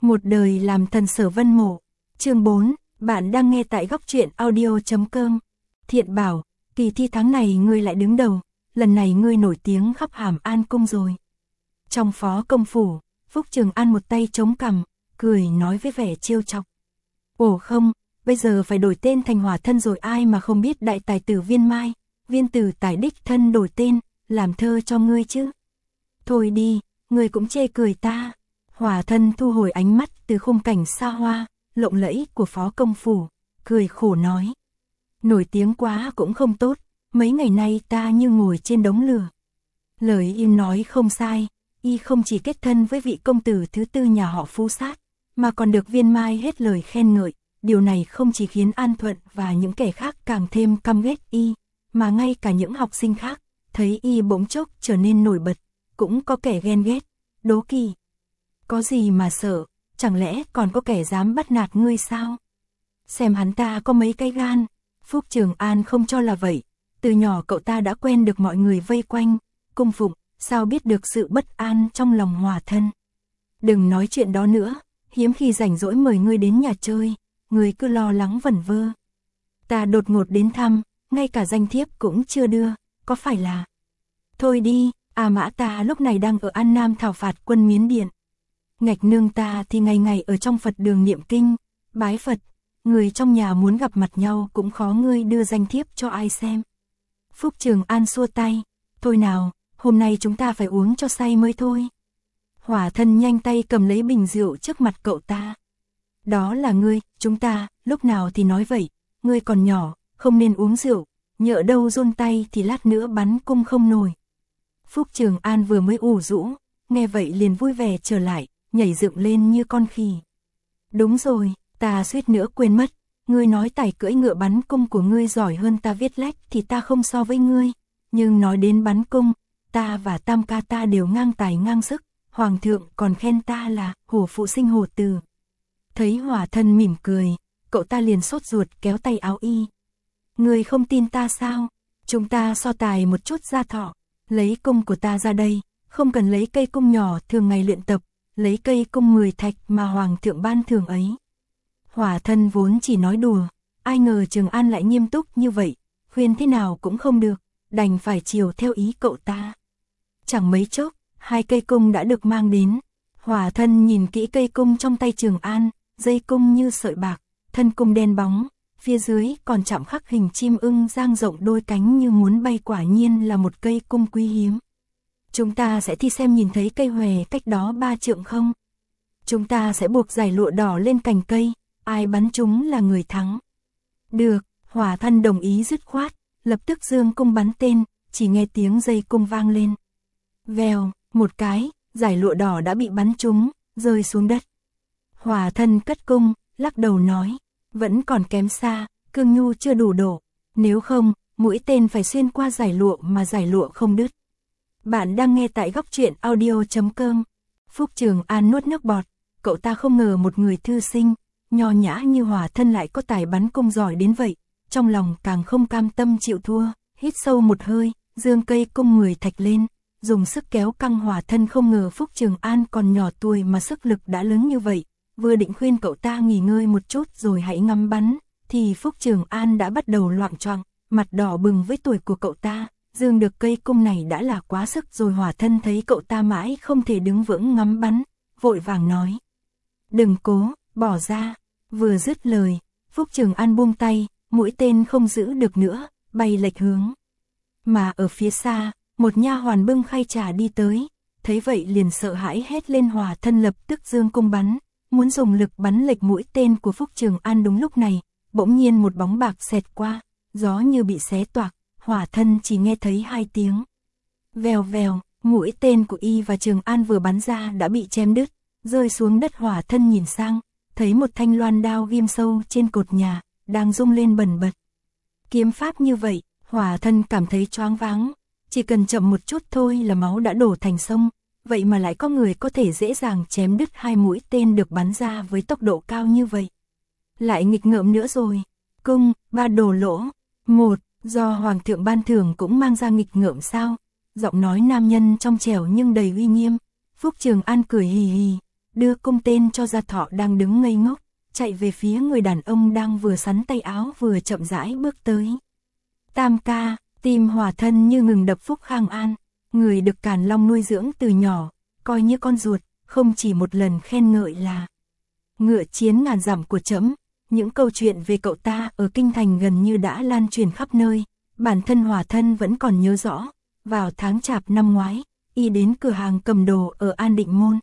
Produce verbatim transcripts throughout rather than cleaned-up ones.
Một đời làm thần Sở Vân Mộ. Chương bốn, bạn đang nghe tại góc truyện audio chấm com. Thiện bảo, kỳ thi tháng này ngươi lại đứng đầu, lần này ngươi nổi tiếng khắp Hàm An cung rồi. Trong phó công phủ, Phúc Trường An một tay chống cằm, cười nói với vẻ trêu chọc. Ồ không, bây giờ phải đổi tên thành Hỏa Thân rồi, ai mà không biết đại tài tử Viên Mai, Viên tử tài đích thân đổi tên, làm thơ cho ngươi chứ. Thôi đi, ngươi cũng chê cười ta. Hỏa Thân thu hồi ánh mắt từ khung cảnh xa hoa, lộng lẫy của phó công phủ, cười khổ nói. Nổi tiếng quá cũng không tốt, mấy ngày nay ta như ngồi trên đống lửa. Lời y nói không sai, y không chỉ kết thân với vị công tử thứ tư nhà họ Phú Sát, mà còn được Viên Mai hết lời khen ngợi. Điều này không chỉ khiến An Thuận và những kẻ khác càng thêm căm ghét y, mà ngay cả những học sinh khác, thấy y bỗng chốc trở nên nổi bật, cũng có kẻ ghen ghét, đố kỵ. Có gì mà sợ, chẳng lẽ còn có kẻ dám bắt nạt ngươi sao? Xem hắn ta có mấy cái gan. Phúc Trường An không cho là vậy, từ nhỏ cậu ta đã quen được mọi người vây quanh, cung phụng, sao biết được sự bất an trong lòng Hỏa Thân. Đừng nói chuyện đó nữa, hiếm khi rảnh rỗi mời ngươi đến nhà chơi, ngươi cứ lo lắng vẩn vơ. Ta đột ngột đến thăm, ngay cả danh thiếp cũng chưa đưa, có phải là... Thôi đi, à mã ta lúc này đang ở An Nam thảo phạt quân Miến Điện. Ngạch nương ta thì ngày ngày ở trong Phật đường niệm kinh, bái Phật, người trong nhà muốn gặp mặt nhau cũng khó, ngươi đưa danh thiếp cho ai xem. Phúc Trường An xua tay, thôi nào, hôm nay chúng ta phải uống cho say mới thôi. Hỏa Thân nhanh tay cầm lấy bình rượu trước mặt cậu ta. Đó là ngươi, chúng ta, lúc nào thì nói vậy, ngươi còn nhỏ, không nên uống rượu, nhỡ đâu run tay thì lát nữa bắn cung không nổi. Phúc Trường An vừa mới ủ rũ, nghe vậy liền vui vẻ trở lại, nhảy dựng lên như con khỉ. Đúng rồi, ta suýt nữa quên mất, ngươi nói tài cưỡi ngựa bắn cung của ngươi giỏi hơn ta viết lách thì ta không so với ngươi, nhưng nói đến bắn cung, ta và tam ca ta đều ngang tài ngang sức, hoàng thượng còn khen ta là hổ phụ sinh hổ tử. Thấy Hỏa Thân mỉm cười, cậu ta liền sốt ruột kéo tay áo y. Ngươi không tin ta sao? Chúng ta so tài một chút ra thọ, lấy cung của ta ra đây, không cần lấy cây cung nhỏ thường ngày luyện tập, lấy cây cung mười thạch mà hoàng thượng ban thường ấy. Hỏa Thân vốn chỉ nói đùa, ai ngờ Trường An lại nghiêm túc như vậy, khuyên thế nào cũng không được, đành phải chiều theo ý cậu ta. Chẳng mấy chốc, hai cây cung đã được mang đến. Hỏa Thân nhìn kỹ cây cung trong tay Trường An, dây cung như sợi bạc, thân cung đen bóng, phía dưới còn chạm khắc hình chim ưng dang rộng đôi cánh như muốn bay, quả nhiên là một cây cung quý hiếm. Chúng ta sẽ thi xem nhìn thấy cây hòe cách đó ba trượng không? Chúng ta sẽ buộc dải lụa đỏ lên cành cây, ai bắn chúng là người thắng. Được, Hỏa Thân đồng ý dứt khoát, lập tức giương cung bắn tên, chỉ nghe tiếng dây cung vang lên. Vèo, một cái, dải lụa đỏ đã bị bắn trúng, rơi xuống đất. Hỏa Thân cất cung, lắc đầu nói, vẫn còn kém xa, cương nhu chưa đủ độ, nếu không, mũi tên phải xuyên qua dải lụa mà dải lụa không đứt. Bạn đang nghe tại góc truyện audio chấm com. Phúc Trường An nuốt nước bọt, cậu ta không ngờ một người thư sinh, nho nhã như Hỏa Thân lại có tài bắn cung giỏi đến vậy, trong lòng càng không cam tâm chịu thua, hít sâu một hơi, giương cây cung mười thạch lên, dùng sức kéo căng Hỏa Thân. Không ngờ Phúc Trường An còn nhỏ tuổi mà sức lực đã lớn như vậy, vừa định khuyên cậu ta nghỉ ngơi một chút rồi hãy ngắm bắn, thì Phúc Trường An đã bắt đầu loạng choạng, mặt đỏ bừng với tuổi của cậu ta, dương được cây cung này đã là quá sức rồi. Hỏa Thân thấy cậu ta mãi không thể đứng vững ngắm bắn, vội vàng nói, đừng cố, bỏ ra. Vừa dứt lời, Phúc Trường An buông tay, mũi tên không giữ được nữa, bay lệch hướng. Mà ở phía xa, một nha hoàn bưng khay trà đi tới, thấy vậy liền sợ hãi hét lên. Hỏa Thân lập tức giương cung bắn, muốn dùng lực bắn lệch mũi tên của Phúc Trường An. Đúng lúc này, bỗng nhiên một bóng bạc xẹt qua, gió như bị xé toạc, Hỏa Thân chỉ nghe thấy hai tiếng. Vèo vèo, mũi tên của y và Trường An vừa bắn ra đã bị chém đứt, rơi xuống đất. Hỏa Thân nhìn sang, thấy một thanh loan đao ghim sâu trên cột nhà, đang rung lên bần bật. Kiếm pháp như vậy, Hỏa Thân cảm thấy choáng váng, chỉ cần chậm một chút thôi là máu đã đổ thành sông, vậy mà lại có người có thể dễ dàng chém đứt hai mũi tên được bắn ra với tốc độ cao như vậy. Lại nghịch ngợm nữa rồi, cung, ba đồ lỗ, một, do Hoàng thượng ban thưởng cũng mang ra nghịch ngợm sao? Giọng nói nam nhân trong trẻo nhưng đầy uy nghiêm. Phúc Trường An cười hì hì, đưa cung tên cho Gia Thọ đang đứng ngây ngốc, chạy về phía người đàn ông đang vừa sắn tay áo vừa chậm rãi bước tới. Tam ca, tim Hòa Thân như ngừng đập. Phúc Khang An, người được Càn Long nuôi dưỡng từ nhỏ, coi như con ruột, không chỉ một lần khen ngợi là ngựa chiến ngàn dặm của trẫm. Những câu chuyện về cậu ta ở kinh thành gần như đã lan truyền khắp nơi, bản thân Hòa Thân vẫn còn nhớ rõ. Vào tháng Chạp năm ngoái, y đến cửa hàng cầm đồ ở An Định Môn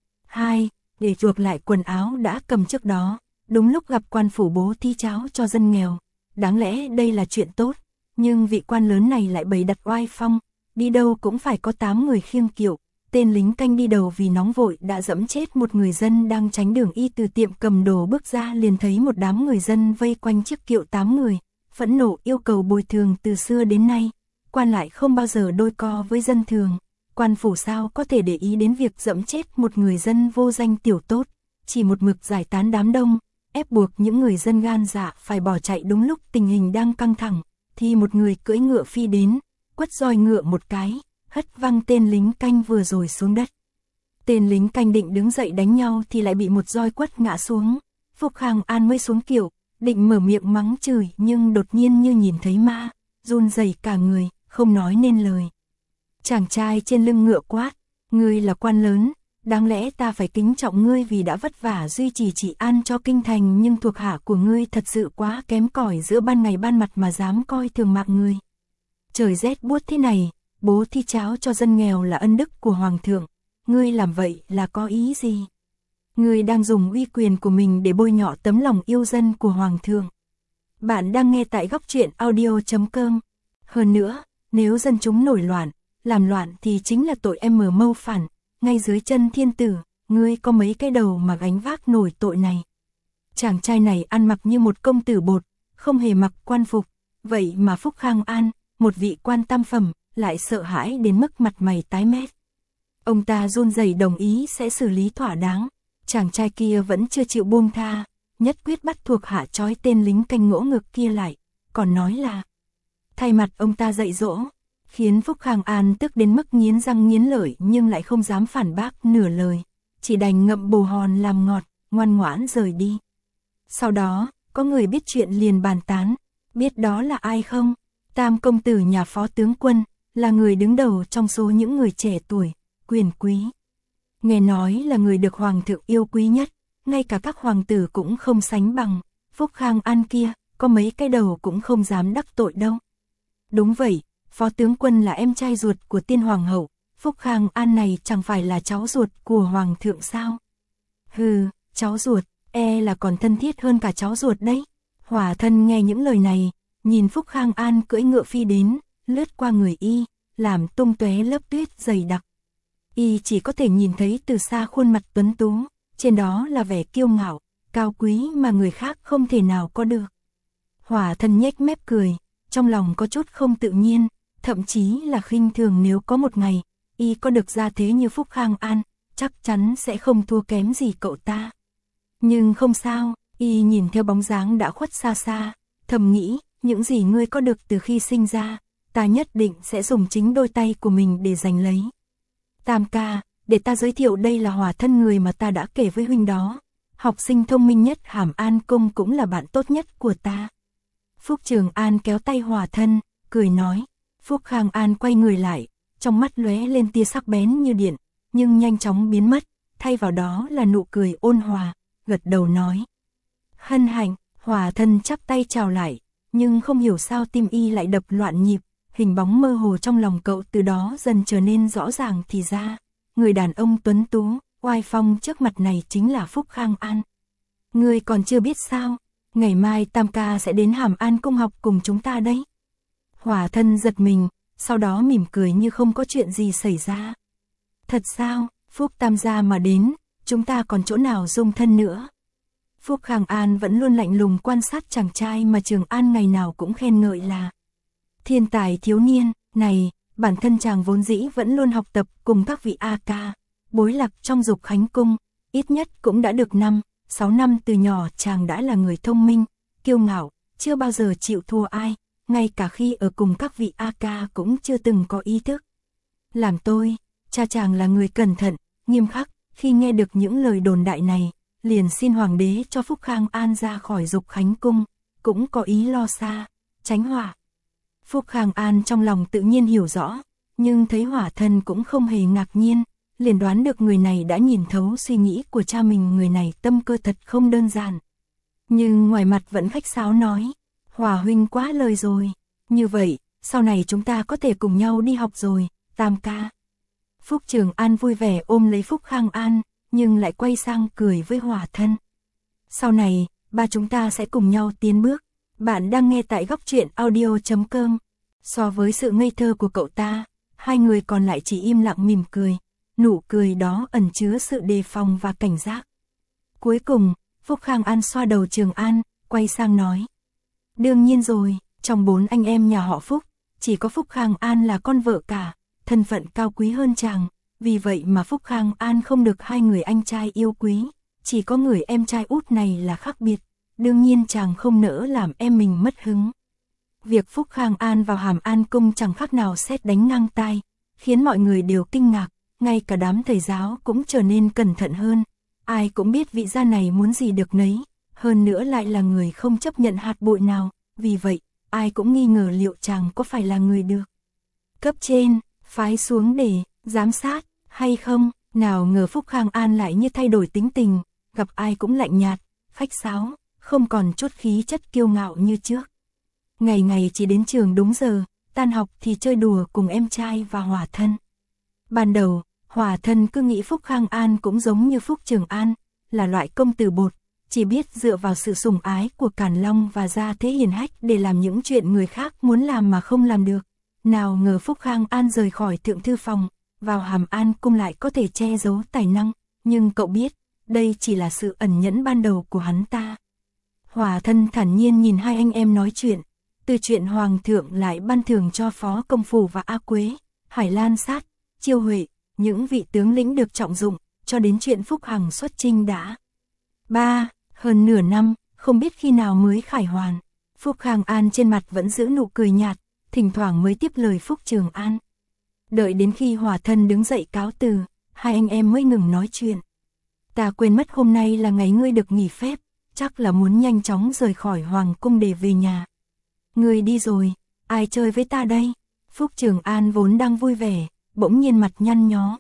hai để chuộc lại quần áo đã cầm trước đó, đúng lúc gặp quan phủ bố thí cháo cho dân nghèo. Đáng lẽ đây là chuyện tốt, nhưng vị quan lớn này lại bày đặt oai phong, đi đâu cũng phải có tám người khiêng kiệu. Tên lính canh đi đầu vì nóng vội đã dẫm chết một người dân đang tránh đường. Y từ tiệm cầm đồ bước ra liền thấy một đám người dân vây quanh chiếc kiệu tám người, phẫn nộ yêu cầu bồi thường. Từ xưa đến nay, quan lại không bao giờ đôi co với dân thường, quan phủ sao có thể để ý đến việc dẫm chết một người dân vô danh tiểu tốt, chỉ một mực giải tán đám đông, ép buộc những người dân gan dạ phải bỏ chạy. Đúng lúc tình hình đang căng thẳng, thì một người cưỡi ngựa phi đến, quất roi ngựa một cái, hất văng tên lính canh vừa rồi xuống đất. Tên lính canh định đứng dậy đánh nhau thì lại bị một roi quất ngã xuống. Phúc Khang An mới xuống kiệu, định mở miệng mắng chửi nhưng đột nhiên như nhìn thấy ma, run rẩy cả người, không nói nên lời. Chàng trai trên lưng ngựa quát, ngươi là quan lớn, đáng lẽ ta phải kính trọng ngươi vì đã vất vả duy trì trị an cho kinh thành, nhưng thuộc hạ của ngươi thật sự quá kém cỏi, giữa ban ngày ban mặt mà dám coi thường mạng ngươi. Trời rét buốt thế này, bố thí cháo cho dân nghèo là ân đức của hoàng thượng, ngươi làm vậy là có ý gì? Ngươi đang dùng uy quyền của mình để bôi nhọ tấm lòng yêu dân của hoàng thượng. Bạn đang nghe tại góc truyện audio chấm com. Hơn nữa, nếu dân chúng nổi loạn, làm loạn thì chính là tội em mờ mâu phản, ngay dưới chân thiên tử, ngươi có mấy cái đầu mà gánh vác nổi tội này. Chàng trai này ăn mặc như một công tử bột, không hề mặc quan phục, vậy mà Phúc Khang An, một vị quan tam phẩm, lại sợ hãi đến mức mặt mày tái mét. Ông ta run rẩy đồng ý sẽ xử lý thỏa đáng. Chàng trai kia vẫn chưa chịu buông tha, nhất quyết bắt thuộc hạ trói tên lính canh ngỗ ngực kia lại, còn nói là thay mặt ông ta dạy dỗ, khiến Phúc Khang An tức đến mức nghiến răng nghiến lợi nhưng lại không dám phản bác nửa lời, chỉ đành ngậm bồ hòn làm ngọt, ngoan ngoãn rời đi. Sau đó, có người biết chuyện liền bàn tán, biết đó là ai không? Tam công tử nhà phó tướng quân, là người đứng đầu trong số những người trẻ tuổi, quyền quý. Nghe nói là người được hoàng thượng yêu quý nhất, ngay cả các hoàng tử cũng không sánh bằng. Phúc Khang An kia, có mấy cái đầu cũng không dám đắc tội đâu. Đúng vậy, phó tướng quân là em trai ruột của tiên hoàng hậu, Phúc Khang An này chẳng phải là cháu ruột của hoàng thượng sao? Hừ, cháu ruột, e là còn thân thiết hơn cả cháu ruột đấy. Hòa Thân nghe những lời này, nhìn Phúc Khang An cưỡi ngựa phi đến, lướt qua người y, làm tung tóe lớp tuyết dày đặc. Y chỉ có thể nhìn thấy từ xa khuôn mặt tuấn tú, trên đó là vẻ kiêu ngạo, cao quý mà người khác không thể nào có được. Hòa Thân nhếch mép cười, trong lòng có chút không tự nhiên, thậm chí là khinh thường. Nếu có một ngày, y có được gia thế như Phúc Khang An, chắc chắn sẽ không thua kém gì cậu ta. Nhưng không sao, y nhìn theo bóng dáng đã khuất xa xa, thầm nghĩ, những gì ngươi có được từ khi sinh ra, ta nhất định sẽ dùng chính đôi tay của mình để giành lấy. Tam ca, để ta giới thiệu, đây là Hòa Thân, người mà ta đã kể với huynh đó. Học sinh thông minh nhất Hàm An Cung, cũng là bạn tốt nhất của ta. Phúc Trường An kéo tay Hòa Thân, cười nói. Phúc Khang An quay người lại, trong mắt lóe lên tia sắc bén như điện, nhưng nhanh chóng biến mất, thay vào đó là nụ cười ôn hòa, gật đầu nói. Hân hạnh. Hòa Thân chắp tay chào lại, nhưng không hiểu sao tim y lại đập loạn nhịp, hình bóng mơ hồ trong lòng cậu từ đó dần trở nên rõ ràng. Thì ra, người đàn ông tuấn tú, oai phong trước mặt này chính là Phúc Khang An. Ngươi còn chưa biết sao, ngày mai Tam ca sẽ đến Hàm An Cung học cùng chúng ta đấy. Hòa Thân giật mình, sau đó mỉm cười như không có chuyện gì xảy ra. Thật sao? Phúc Tam gia mà đến, chúng ta còn chỗ nào dung thân nữa. Phúc Khang An vẫn luôn lạnh lùng quan sát chàng trai mà Trường An ngày nào cũng khen ngợi là thiên tài thiếu niên. Này, bản thân chàng vốn dĩ vẫn luôn học tập cùng các vị A ca, bối lạc trong Dục Khánh Cung, ít nhất cũng đã được năm, sáu năm. Từ nhỏ chàng đã là người thông minh, kiêu ngạo, chưa bao giờ chịu thua ai, ngay cả khi ở cùng các vị A ca cũng chưa từng có ý thức. Làm tôi, cha chàng là người cẩn thận, nghiêm khắc, khi nghe được những lời đồn đại này, liền xin hoàng đế cho Phúc Khang An ra khỏi Dục Khánh cung, cũng có ý lo xa, tránh họa. Phúc Khang An trong lòng tự nhiên hiểu rõ, nhưng thấy Hỏa Thân cũng không hề ngạc nhiên, liền đoán được người này đã nhìn thấu suy nghĩ của cha mình, người này tâm cơ thật không đơn giản. Nhưng ngoài mặt vẫn khách sáo nói, Hỏa huynh quá lời rồi, như vậy, sau này chúng ta có thể cùng nhau đi học rồi, Tam ca. Phúc Trường An vui vẻ ôm lấy Phúc Khang An, nhưng lại quay sang cười với Hỏa Thân. Sau này, ba chúng ta sẽ cùng nhau tiến bước. Bạn đang nghe tại góc truyện audio chấm com. So với sự ngây thơ của cậu ta, hai người còn lại chỉ im lặng mỉm cười, nụ cười đó ẩn chứa sự đề phòng và cảnh giác. Cuối cùng, Phúc Khang An xoa đầu Trường An, quay sang nói. Đương nhiên rồi, trong bốn anh em nhà họ Phúc, chỉ có Phúc Khang An là con vợ cả, thân phận cao quý hơn chàng, vì vậy mà Phúc Khang An không được hai người anh trai yêu quý, chỉ có người em trai út này là khác biệt, đương nhiên chàng không nỡ làm em mình mất hứng. Việc Phúc Khang An vào Hàm An cung chẳng khác nào sét đánh ngang tai, khiến mọi người đều kinh ngạc, ngay cả đám thầy giáo cũng trở nên cẩn thận hơn, ai cũng biết vị gia này muốn gì được nấy, hơn nữa lại là người không chấp nhận hạt bụi nào, vì vậy, ai cũng nghi ngờ liệu chàng có phải là người được cấp trên phái xuống để giám sát hay không. Nào ngờ Phúc Khang An lại như thay đổi tính tình, gặp ai cũng lạnh nhạt, khách sáo, không còn chút khí chất kiêu ngạo như trước. Ngày ngày chỉ đến trường đúng giờ, tan học thì chơi đùa cùng em trai và Hỏa Thân. Ban đầu, Hỏa Thân cứ nghĩ Phúc Khang An cũng giống như Phúc Trường An, là loại công tử bột, chỉ biết dựa vào sự sủng ái của Càn Long và gia thế hiền hách để làm những chuyện người khác muốn làm mà không làm được. Nào ngờ Phúc Khang An rời khỏi Thượng Thư Phòng, vào Hàm An cung lại có thể che giấu tài năng, nhưng cậu biết, đây chỉ là sự ẩn nhẫn ban đầu của hắn ta. Hỏa Thân thản nhiên nhìn hai anh em nói chuyện, từ chuyện Hoàng thượng lại ban thưởng cho Phó Công Phủ và A Quế, Hải Lan Sát, Chiêu Huệ, những vị tướng lĩnh được trọng dụng, cho đến chuyện Phúc Hằng xuất chinh đã. Ba, hơn nửa năm, không biết khi nào mới khải hoàn. Phúc Khang An trên mặt vẫn giữ nụ cười nhạt, thỉnh thoảng mới tiếp lời Phúc Trường An. Đợi đến khi Hỏa Thân đứng dậy cáo từ, hai anh em mới ngừng nói chuyện. Ta quên mất hôm nay là ngày ngươi được nghỉ phép, chắc là muốn nhanh chóng rời khỏi Hoàng cung để về nhà. Ngươi đi rồi, ai chơi với ta đây? Phúc Trường An vốn đang vui vẻ, bỗng nhiên mặt nhăn nhó.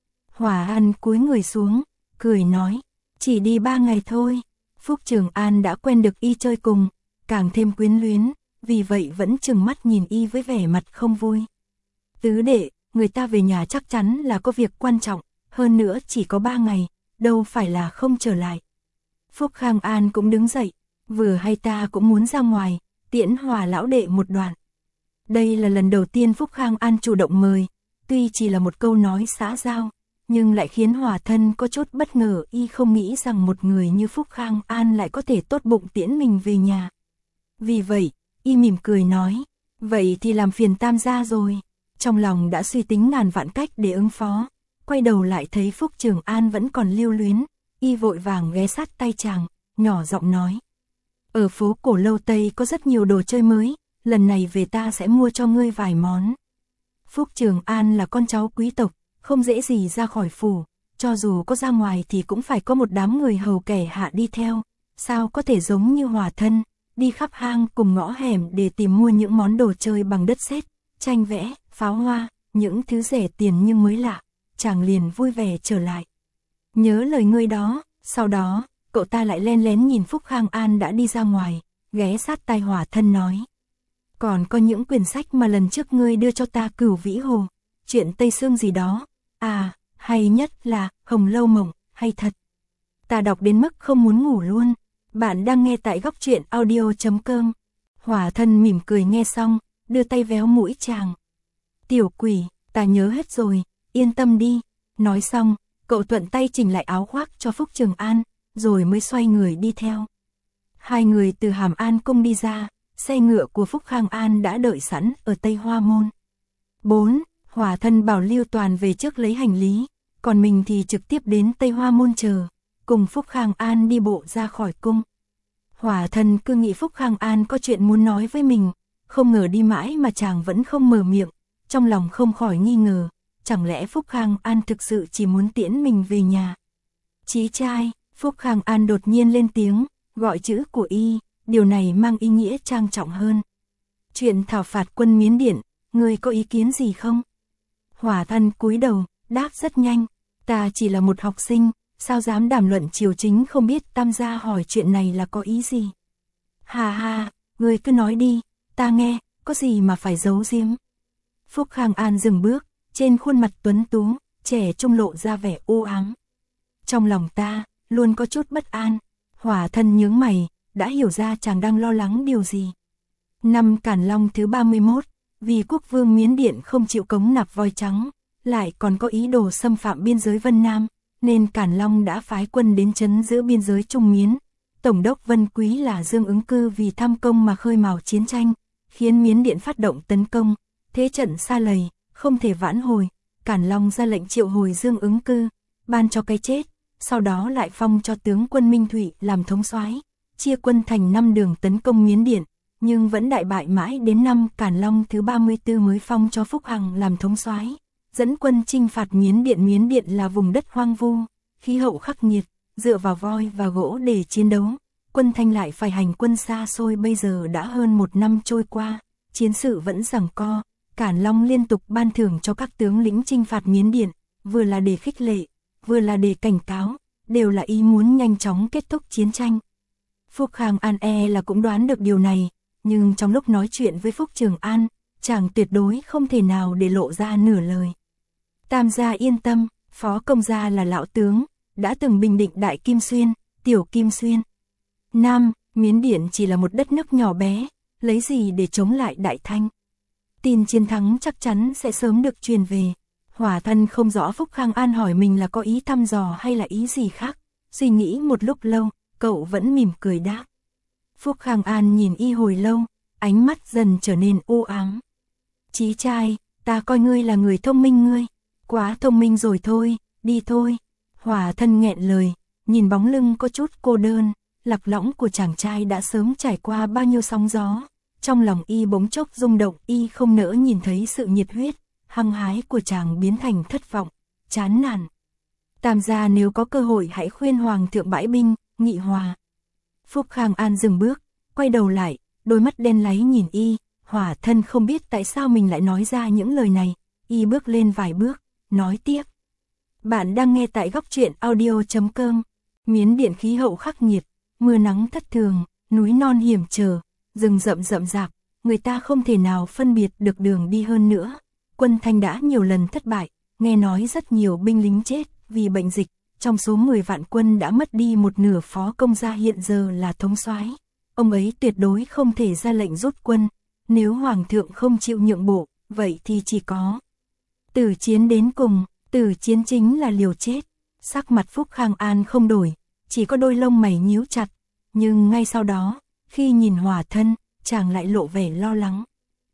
Hỏa An cúi người xuống, cười nói, chỉ đi ba ngày thôi. Phúc Trường An đã quen được y chơi cùng, càng thêm quyến luyến, vì vậy vẫn trừng mắt nhìn y với vẻ mặt không vui. Tứ đệ, người ta về nhà chắc chắn là có việc quan trọng, hơn nữa chỉ có ba ngày, đâu phải là không trở lại. Phúc Khang An cũng đứng dậy, vừa hay ta cũng muốn ra ngoài, tiễn Hòa lão đệ một đoạn. Đây là lần đầu tiên Phúc Khang An chủ động mời, tuy chỉ là một câu nói xã giao, nhưng lại khiến Hỏa Thân có chút bất ngờ, y không nghĩ rằng một người như Phúc Khang An lại có thể tốt bụng tiễn mình về nhà. Vì vậy, y mỉm cười nói, vậy thì làm phiền Tam gia rồi. Trong lòng đã suy tính ngàn vạn cách để ứng phó, quay đầu lại thấy Phúc Trường An vẫn còn lưu luyến, y vội vàng ghé sát tay chàng, nhỏ giọng nói. Ở phố cổ Lâu Tây có rất nhiều đồ chơi mới, lần này về ta sẽ mua cho ngươi vài món. Phúc Trường An là con cháu quý tộc, không dễ gì ra khỏi phủ, cho dù có ra ngoài thì cũng phải có một đám người hầu kẻ hạ đi theo, sao có thể giống như Hỏa Thân, đi khắp hang cùng ngõ hẻm để tìm mua những món đồ chơi bằng đất sét, tranh vẽ, pháo hoa, những thứ rẻ tiền nhưng mới lạ, chàng liền vui vẻ trở lại. Nhớ lời ngươi đó, sau đó, cậu ta lại len lén nhìn Phúc Khang An đã đi ra ngoài, ghé sát tai Hỏa Thân nói. Còn có những quyển sách mà lần trước ngươi đưa cho ta, Cửu Vĩ Hồ, chuyện Tây Sương gì đó, à, hay nhất là Hồng Lâu Mộng, hay thật. Ta đọc đến mức không muốn ngủ luôn. Bạn đang nghe tại góc truyện audio chấm com. Hỏa Thân mỉm cười nghe xong, đưa tay véo mũi chàng. Tiểu quỷ, ta nhớ hết rồi, yên tâm đi. Nói xong, cậu thuận tay chỉnh lại áo khoác cho Phúc Trường An, rồi mới xoay người đi theo. Hai người từ Hàm An cung đi ra, xe ngựa của Phúc Khang An đã đợi sẵn ở Tây Hoa Môn. bốn. Hỏa Thân bảo Lưu Toàn về trước lấy hành lý, còn mình thì trực tiếp đến Tây Hoa Môn chờ, cùng Phúc Khang An đi bộ ra khỏi cung. Hỏa Thân cứ nghĩ Phúc Khang An có chuyện muốn nói với mình, không ngờ đi mãi mà chàng vẫn không mở miệng, trong lòng không khỏi nghi ngờ, chẳng lẽ Phúc Khang An thực sự chỉ muốn tiễn mình về nhà, Chí trai, Phúc Khang An đột nhiên lên tiếng, gọi chữ của y, điều này mang ý nghĩa trang trọng hơn. Chuyện thảo phạt quân Miến Điện, ngươi có ý kiến gì không? Hỏa Thân cúi đầu, đáp rất nhanh, ta chỉ là một học sinh, sao dám đàm luận triều chính, không biết Tam gia hỏi chuyện này là có ý gì. Hà hà, ngươi cứ nói đi, ta nghe, có gì mà phải giấu giếm. Phúc Khang An dừng bước, trên khuôn mặt tuấn tú, trẻ trung lộ ra vẻ u ám. Trong lòng ta, luôn có chút bất an. Hỏa Thân nhướng mày, đã hiểu ra chàng đang lo lắng điều gì. Năm Càn Long thứ ba mươi mốt, vì quốc vương Miến Điện không chịu cống nạp voi trắng, lại còn có ý đồ xâm phạm biên giới Vân Nam, nên Càn Long đã phái quân đến trấn giữ biên giới Trung Miến. Tổng đốc Vân Quý là Dương Ứng Cư vì tham công mà khơi mào chiến tranh, khiến Miến Điện phát động tấn công, thế trận sa lầy, không thể vãn hồi. Càn Long ra lệnh triệu hồi Dương Ứng Cư, ban cho cái chết, sau đó lại phong cho tướng quân Minh Thụy làm thống soái, chia quân thành năm đường tấn công Miến Điện, nhưng vẫn đại bại mãi đến năm Càn Long thứ ba mươi tư mới phong cho Phúc Hằng làm thống soái, dẫn quân chinh phạt Miến Điện. Miến Điện là vùng đất hoang vu, khí hậu khắc nghiệt, dựa vào voi và gỗ để chiến đấu. Quân Thanh lại phải hành quân xa xôi, bây giờ đã hơn một năm trôi qua, chiến sự vẫn giằng co. Càn Long liên tục ban thưởng cho các tướng lĩnh chinh phạt Miến Điện, vừa là để khích lệ, vừa là để cảnh cáo, đều là ý muốn nhanh chóng kết thúc chiến tranh. Phúc Khang An e là cũng đoán được điều này, nhưng trong lúc nói chuyện với Phúc Trường An, chàng tuyệt đối không thể nào để lộ ra nửa lời. Tam gia yên tâm, Phó công gia là lão tướng, đã từng bình định Đại Kim Xuyên, Tiểu Kim Xuyên. Nam, Miến Điện chỉ là một đất nước nhỏ bé, lấy gì để chống lại Đại Thanh. Tin chiến thắng chắc chắn sẽ sớm được truyền về. Hỏa Thân không rõ Phúc Khang An hỏi mình là có ý thăm dò hay là ý gì khác. Suy nghĩ một lúc lâu, cậu vẫn mỉm cười đáp. Phúc Khang An nhìn y hồi lâu, ánh mắt dần trở nên u ám. Chí trai, ta coi ngươi là người thông minh, ngươi quá thông minh rồi thôi, đi thôi. Hỏa Thân nghẹn lời, nhìn bóng lưng có chút cô đơn, lạc lõng của chàng trai đã sớm trải qua bao nhiêu sóng gió. Trong lòng y bỗng chốc rung động, y không nỡ nhìn thấy sự nhiệt huyết, hăng hái của chàng biến thành thất vọng, chán nản. Tam gia nếu có cơ hội hãy khuyên hoàng thượng bãi binh, nghị hòa. Phúc Khang An dừng bước, quay đầu lại, đôi mắt đen láy nhìn y. Hỏa Thân không biết tại sao mình lại nói ra những lời này, y bước lên vài bước, nói tiếp. Bạn đang nghe tại góc truyện audio chấm com. Miến Điện khí hậu khắc nghiệt, mưa nắng thất thường, núi non hiểm trở, rừng rậm rậm rạp, người ta không thể nào phân biệt được đường đi hơn nữa. Quân Thanh đã nhiều lần thất bại, nghe nói rất nhiều binh lính chết vì bệnh dịch, trong số mười vạn quân đã mất đi một nửa. Phó công gia hiện giờ là thống soái, ông ấy tuyệt đối không thể ra lệnh rút quân, nếu hoàng thượng không chịu nhượng bộ, vậy thì chỉ có tử chiến đến cùng. Tử chiến chính là liều chết. Sắc mặt Phúc Khang An không đổi, chỉ có đôi lông mày nhíu chặt, nhưng ngay sau đó, khi nhìn Hỏa Thân, chàng lại lộ vẻ lo lắng.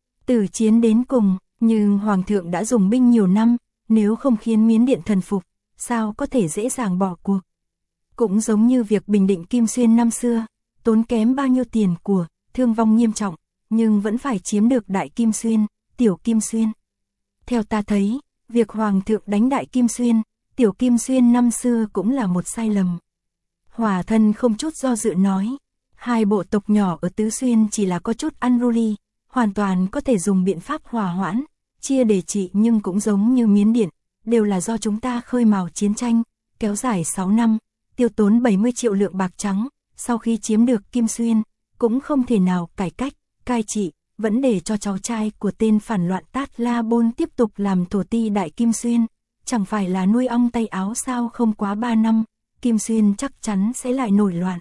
Tử chiến đến cùng, nhưng hoàng thượng đã dùng binh nhiều năm, nếu không khiến Miến Điện thần phục, sao có thể dễ dàng bỏ cuộc. Cũng giống như việc bình định Kim Xuyên năm xưa, tốn kém bao nhiêu tiền của, thương vong nghiêm trọng, nhưng vẫn phải chiếm được Đại Kim Xuyên, Tiểu Kim Xuyên. Theo ta thấy, việc hoàng thượng đánh Đại Kim Xuyên, Tiểu Kim Xuyên năm xưa cũng là một sai lầm. Hỏa Thân không chút do dự nói, hai bộ tộc nhỏ ở Tứ Xuyên chỉ là có chút unruly, hoàn toàn có thể dùng biện pháp hòa hoãn, chia để trị, nhưng cũng giống như Miến Điện, đều là do chúng ta khơi mào chiến tranh, kéo dài sáu năm, tiêu tốn bảy mươi triệu lượng bạc trắng, sau khi chiếm được Kim Xuyên, cũng không thể nào cải cách, cai trị, vẫn để cho cháu trai của tên phản loạn Tát La Bôn tiếp tục làm thổ ti Đại Kim Xuyên, chẳng phải là nuôi ong tay áo sao? Không quá ba năm, Kim Xuyên chắc chắn sẽ lại nổi loạn.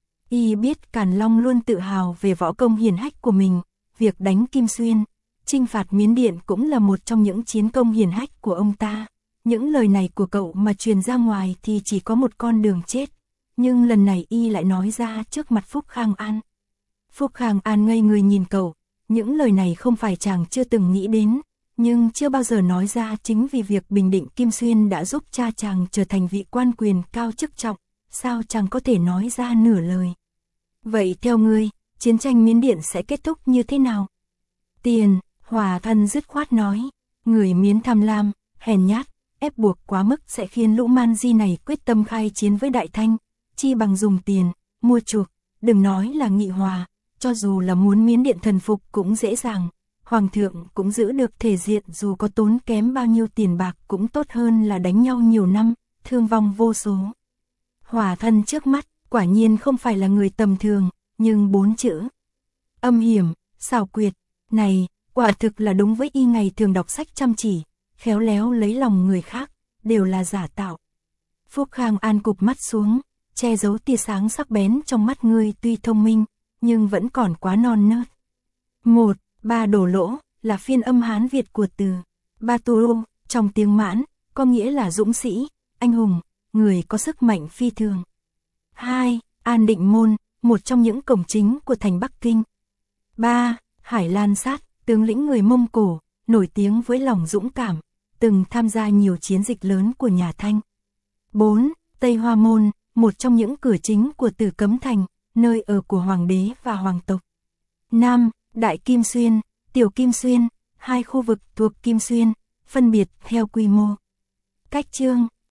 Y biết Càn Long luôn tự hào về võ công hiển hách của mình, việc đánh Kim Xuyên, chinh phạt Miến Điện cũng là một trong những chiến công hiển hách của ông ta. Những lời này của cậu mà truyền ra ngoài thì chỉ có một con đường chết, nhưng lần này y lại nói ra trước mặt Phúc Khang An. Phúc Khang An ngây người nhìn cậu, những lời này không phải chàng chưa từng nghĩ đến, nhưng chưa bao giờ nói ra. Chính vì việc bình định Kim Xuyên đã giúp cha chàng trở thành vị quan quyền cao chức trọng, sao chàng có thể nói ra nửa lời. Vậy theo ngươi, chiến tranh Miến Điện sẽ kết thúc như thế nào? Tiền, Hỏa Thân dứt khoát nói, người Miến tham lam, hèn nhát, ép buộc quá mức sẽ khiến lũ man di này quyết tâm khai chiến với Đại Thanh, chi bằng dùng tiền, mua chuộc, đừng nói là nghị hòa, cho dù là muốn Miến Điện thần phục cũng dễ dàng, Hoàng thượng cũng giữ được thể diện dù có tốn kém bao nhiêu tiền bạc cũng tốt hơn là đánh nhau nhiều năm, thương vong vô số. Hỏa Thần trước mắt, quả nhiên không phải là người tầm thường, nhưng bốn chữ âm hiểm, xảo quyệt, này, quả thực là đúng với y ngày thường đọc sách chăm chỉ, khéo léo lấy lòng người khác, đều là giả tạo. Phúc Khang An cụp mắt xuống, che giấu tia sáng sắc bén trong mắt ngươi tuy thông minh, nhưng vẫn còn quá non nớt. Một, ba đổ lỗ, là phiên âm Hán Việt của từ ba tu trong tiếng Mãn, có nghĩa là dũng sĩ, anh hùng, người có sức mạnh phi thường. Hai, An Định Môn, một trong những cổng chính của thành Bắc Kinh. Ba, Hải Lan Sát, tướng lĩnh người Mông Cổ, nổi tiếng với lòng dũng cảm, từng tham gia nhiều chiến dịch lớn của nhà Thanh. Bốn, Tây Hoa Môn, một trong những cửa chính của Tử Cấm Thành, nơi ở của hoàng đế và hoàng tộc. Năm, Đại Kim Xuyên, Tiểu Kim Xuyên, hai khu vực thuộc Kim Xuyên, phân biệt theo quy mô, cách chương,